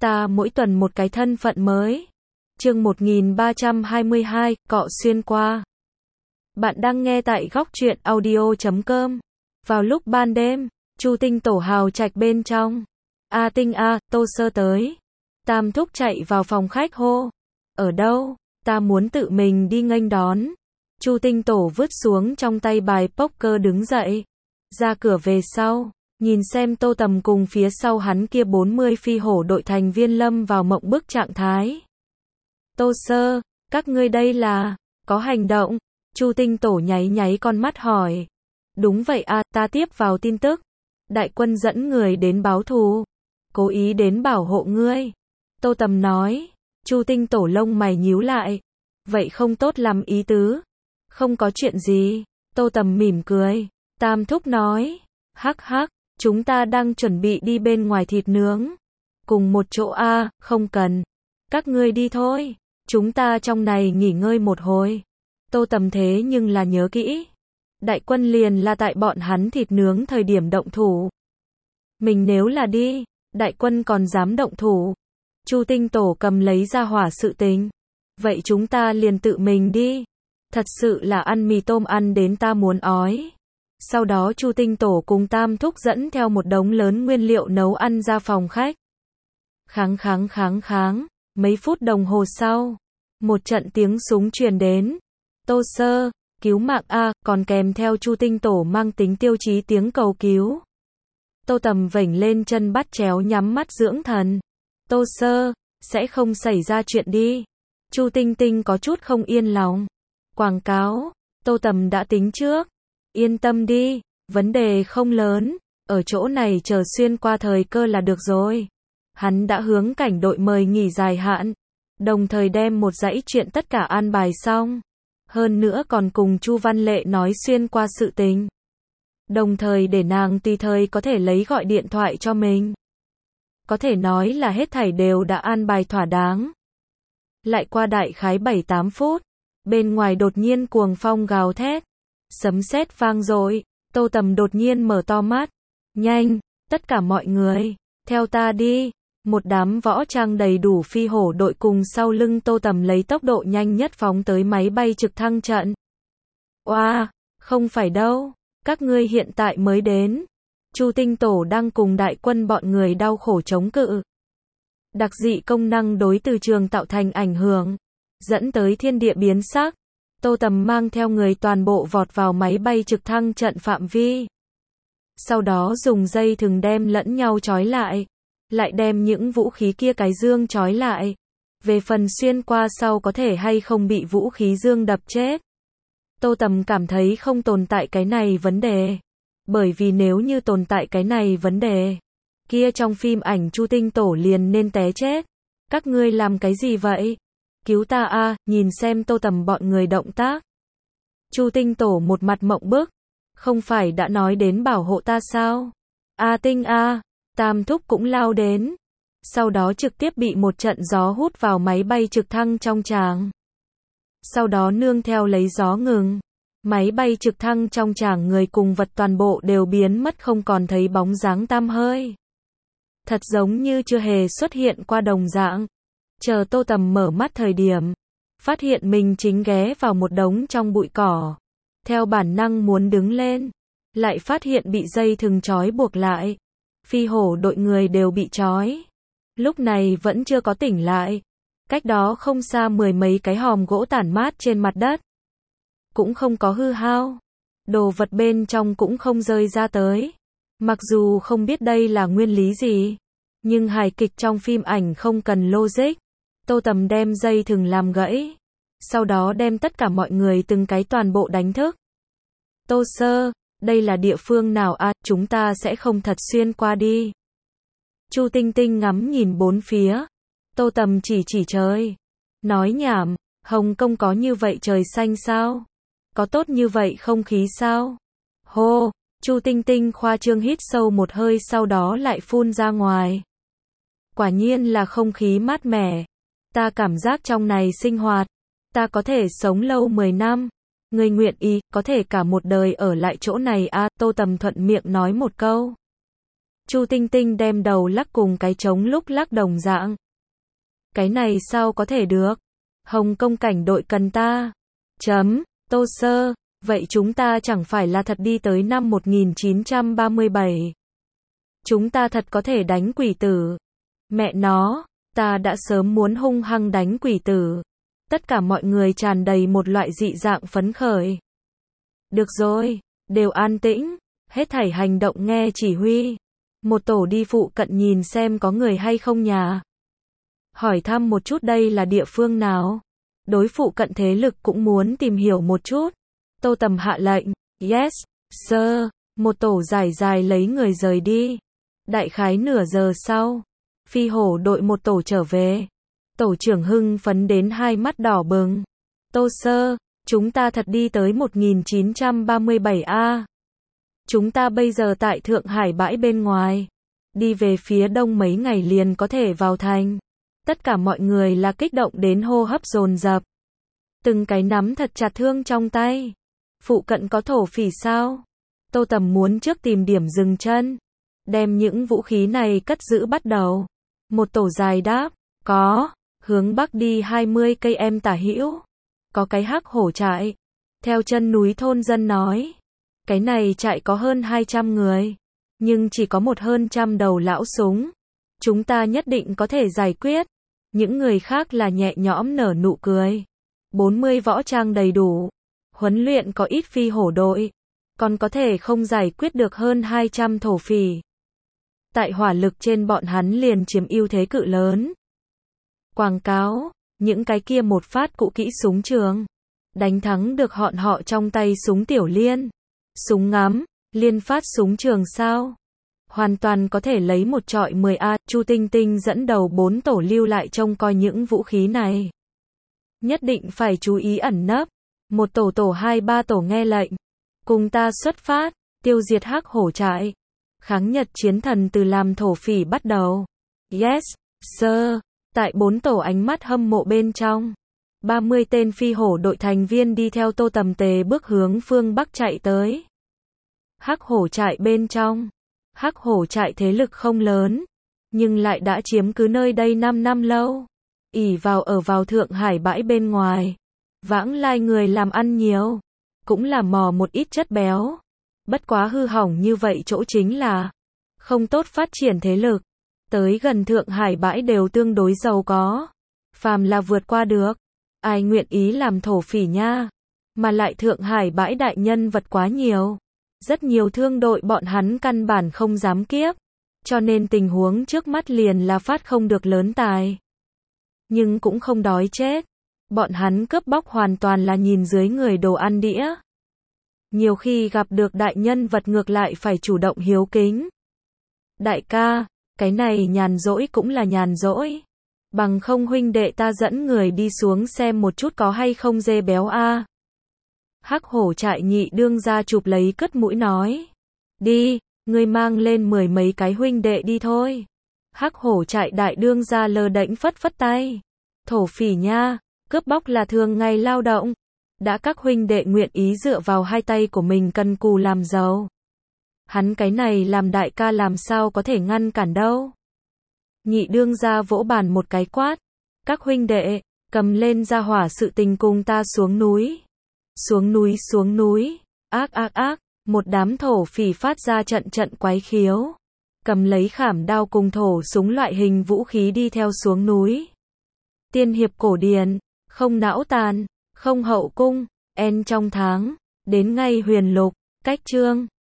ta mỗi tuần một cái thân phận mới. Chương 1322, cọ xuyên qua. Bạn đang nghe tại góc truyện audio.com. Vào lúc ban đêm, Chu Tinh tổ hào trạch bên trong. A Tinh a, Tô Sơ tới. Tam thúc chạy vào phòng khách hô. Ở đâu? Ta muốn tự mình đi nghênh đón. Chu Tinh tổ vứt xuống trong tay bài poker đứng dậy. Ra cửa về sau, nhìn xem Tô Tầm cùng phía sau hắn kia 40 phi hổ đội thành viên lâm vào mộng bức trạng thái. Tô Sơ, các ngươi đây là, có hành động. Chu Tinh tổ nháy nháy con mắt hỏi. Đúng vậy a, ta tiếp vào tin tức. Đại quân dẫn người đến báo thù. Cố ý đến bảo hộ ngươi. Tô Tầm nói. Chu Tinh tổ lông mày nhíu lại. Vậy không tốt lắm ý tứ. Không có chuyện gì. Tô Tầm mỉm cười. Tam thúc nói. Hắc hắc, chúng ta đang chuẩn bị đi bên ngoài thịt nướng. Cùng một chỗ a, không cần. Các ngươi đi thôi. Chúng ta trong này nghỉ ngơi một hồi. Tô Tầm thế nhưng là nhớ kỹ. Đại quân liền là tại bọn hắn thịt nướng thời điểm động thủ. Mình nếu là đi, đại quân còn dám động thủ. Chu Tinh tổ cầm lấy ra hỏa sự tình. Vậy chúng ta liền tự mình đi. Thật sự là ăn mì tôm ăn đến ta muốn ói. Sau đó Chu Tinh tổ cùng Tam thúc dẫn theo một đống lớn nguyên liệu nấu ăn ra phòng khách. Kháng. Mấy phút đồng hồ sau, một trận tiếng súng truyền đến. Tô Sơ, cứu mạng a, còn kèm theo Chu Tinh tổ mang tính tiêu chí tiếng cầu cứu. Tô Tầm vểnh lên chân bắt chéo nhắm mắt dưỡng thần. Tô Sơ, sẽ không xảy ra chuyện đi. Chu Tinh Tinh có chút không yên lòng. Quảng cáo, Tô Tầm đã tính trước. Yên tâm đi, vấn đề không lớn. Ở chỗ này chờ xuyên qua thời cơ là được rồi. Hắn đã hướng cảnh đội mời nghỉ dài hạn. Đồng thời đem một dãy chuyện tất cả an bài xong. Hơn nữa còn cùng Chu Văn Lệ nói xuyên qua sự tình. Đồng thời để nàng tùy thời có thể lấy gọi điện thoại cho mình. Có thể nói là hết thảy đều đã an bài thỏa đáng. Lại qua đại khái 7-8 phút. Bên ngoài đột nhiên cuồng phong gào thét. Sấm sét vang dội. Tô Tầm đột nhiên mở to mắt. Nhanh, tất cả mọi người, theo ta đi. Một đám võ trang đầy đủ phi hổ đội cùng sau lưng Tô Tầm lấy tốc độ nhanh nhất phóng tới máy bay trực thăng trận. Oa, không phải đâu, các ngươi hiện tại mới đến. Chu Tinh tổ đang cùng đại quân bọn người đau khổ chống cự. Đặc dị công năng đối từ trường tạo thành ảnh hưởng, dẫn tới thiên địa biến sắc. Tô Tầm mang theo người toàn bộ vọt vào máy bay trực thăng trận phạm vi. Sau đó dùng dây thừng đem lẫn nhau trói lại. Lại đem những vũ khí kia cái dương trói lại. Về phần xuyên qua sau có thể hay không bị vũ khí dương đập chết. Tô Tầm cảm thấy không tồn tại cái này vấn đề. Bởi vì nếu như tồn tại cái này vấn đề, kia trong phim ảnh Chu Tinh tổ liền nên té chết. Các ngươi làm cái gì vậy? Cứu ta a, nhìn xem Tô Tầm bọn người động tác. Chu Tinh tổ một mặt mộng bức. Không phải đã nói đến bảo hộ ta sao? A Tinh a. Tam thúc cũng lao đến. Sau đó trực tiếp bị một trận gió hút vào máy bay trực thăng trong tràng. Sau đó nương theo lấy gió ngừng. Máy bay trực thăng trong tràng người cùng vật toàn bộ đều biến mất không còn thấy bóng dáng tăm hơi. Thật giống như chưa hề xuất hiện qua đồng dạng. Chờ Tô Tầm mở mắt thời điểm. Phát hiện mình chính ghé vào một đống trong bụi cỏ. Theo bản năng muốn đứng lên. Lại phát hiện bị dây thừng trói buộc lại. Phi hổ đội người đều bị trói. Lúc này vẫn chưa có tỉnh lại. Cách đó không xa 10 mấy cái hòm gỗ tản mát trên mặt đất. Cũng không có hư hao. Đồ vật bên trong cũng không rơi ra tới. Mặc dù không biết đây là nguyên lý gì. Nhưng hài kịch trong phim ảnh không cần logic. Tô Tầm đem dây thừng làm gãy. Sau đó đem tất cả mọi người từng cái toàn bộ đánh thức. Tô Sơ, đây là địa phương nào à, chúng ta sẽ không thật xuyên qua đi. Chu Tinh Tinh ngắm nhìn bốn phía. Tô Tầm chỉ trời. Nói nhảm, Hồng Kông có như vậy trời xanh sao? Có tốt như vậy không khí sao? Hô, Chu Tinh Tinh khoa trương hít sâu một hơi sau đó lại phun ra ngoài. Quả nhiên là không khí mát mẻ. Ta cảm giác trong này sinh hoạt. Ta có thể sống lâu 10 năm. Người nguyện ý, có thể cả một đời ở lại chỗ này à, Tô Tầm thuận miệng nói một câu. Chu Tinh Tinh đem đầu lắc cùng cái trống lúc lắc đồng dạng. Cái này sao có thể được? Hồng Kông cảnh đội cần ta. Tô Sơ, vậy chúng ta chẳng phải là thật đi tới năm 1937. Chúng ta thật có thể đánh quỷ tử. Mẹ nó, ta đã sớm muốn hung hăng đánh quỷ tử. Tất cả mọi người tràn đầy một loại dị dạng phấn khởi. Được rồi, đều an tĩnh, hết thảy hành động nghe chỉ huy. Một tổ đi phụ cận nhìn xem có người hay không nhà. Hỏi thăm một chút đây là địa phương nào. Đối phụ cận thế lực cũng muốn tìm hiểu một chút. Tô Tầm hạ lệnh, yes, sir. Một tổ dài lấy người rời đi. Đại khái nửa giờ sau, phi hổ đội một tổ trở về. Tổ trưởng hưng phấn đến hai mắt đỏ bừng. Tô Sơ, chúng ta thật đi tới 1937A. Chúng ta bây giờ tại Thượng Hải bãi bên ngoài. Đi về phía đông mấy ngày liền có thể vào thành. Tất cả mọi người là kích động đến hô hấp dồn dập. Từng cái nắm thật chặt thương trong tay. Phụ cận có thổ phỉ sao? Tô Tầm muốn trước tìm điểm dừng chân. Đem những vũ khí này cất giữ bắt đầu. Một tổ dài đáp, có, hướng bắc đi 20 cây em tả hữu. Có cái Hắc Hổ trại. Theo chân núi thôn dân nói. Cái này trại có hơn 200 người. Nhưng chỉ có một hơn trăm đầu lão súng. Chúng ta nhất định có thể giải quyết. Những người khác là nhẹ nhõm nở nụ cười. 40 võ trang đầy đủ. Huấn luyện có ít phi hổ đội. Còn có thể không giải quyết được hơn 200 thổ phỉ. Tại hỏa lực trên bọn hắn liền chiếm ưu thế cự lớn. Quảng cáo, những cái kia một phát cụ kỹ súng trường. Đánh thắng được họ trong tay súng tiểu liên. Súng ngắm, liên phát súng trường sao? Hoàn toàn có thể lấy một trọi 10A. Chu Tinh Tinh dẫn đầu 4 tổ lưu lại trông coi những vũ khí này. Nhất định phải chú ý ẩn nấp. Một tổ 2-3 tổ nghe lệnh. Cùng ta xuất phát, tiêu diệt Hắc Hổ trại. Kháng Nhật chiến thần từ làm thổ phỉ bắt đầu. Yes, sir. Tại 4 tổ ánh mắt hâm mộ bên trong. 30 tên phi hổ đội thành viên đi theo Tô Tầm tề bước hướng phương Bắc chạy tới. Hắc Hổ trại bên trong. Hắc Hổ trại thế lực không lớn. Nhưng lại đã chiếm cứ nơi đây 5 năm lâu. Ỷ vào Thượng Hải bãi bên ngoài. Vãng lai người làm ăn nhiều. Cũng là mò một ít chất béo. Bất quá hư hỏng như vậy chỗ chính là không tốt phát triển thế lực. Tới gần Thượng Hải bãi đều tương đối giàu có. Phàm là vượt qua được. Ai nguyện ý làm thổ phỉ nha. Mà lại Thượng Hải bãi đại nhân vật quá nhiều. Rất nhiều thương đội bọn hắn căn bản không dám kiếp. Cho nên tình huống trước mắt liền là phát không được lớn tài. Nhưng cũng không đói chết. Bọn hắn cướp bóc hoàn toàn là nhìn dưới người đồ ăn đĩa. Nhiều khi gặp được đại nhân vật ngược lại phải chủ động hiếu kính. Đại ca, cái này nhàn rỗi cũng là nhàn rỗi. Bằng không huynh đệ ta dẫn người đi xuống xem một chút có hay không dê béo a. Hắc Hổ trại nhị đương ra chụp lấy cất mũi nói. Đi, ngươi mang lên 10 mấy cái huynh đệ đi thôi. Hắc Hổ trại đại đương ra lơ đễnh phất phất tay. Thổ phỉ nha, cướp bóc là thường ngày lao động. Đã các huynh đệ nguyện ý dựa vào hai tay của mình cần cù làm giàu. Hắn cái này làm đại ca làm sao có thể ngăn cản đâu. Nhị đương ra vỗ bàn một cái quát. Các huynh đệ, cầm lên ra hỏa sự tình cùng ta xuống núi. Xuống núi, ác, một đám thổ phỉ phát ra trận quái khiếu. Cầm lấy khảm đao cùng thổ súng loại hình vũ khí đi theo xuống núi. Tiên hiệp cổ điển, không não tàn, không hậu cung, en trong tháng, đến ngay huyền lục, cách chương.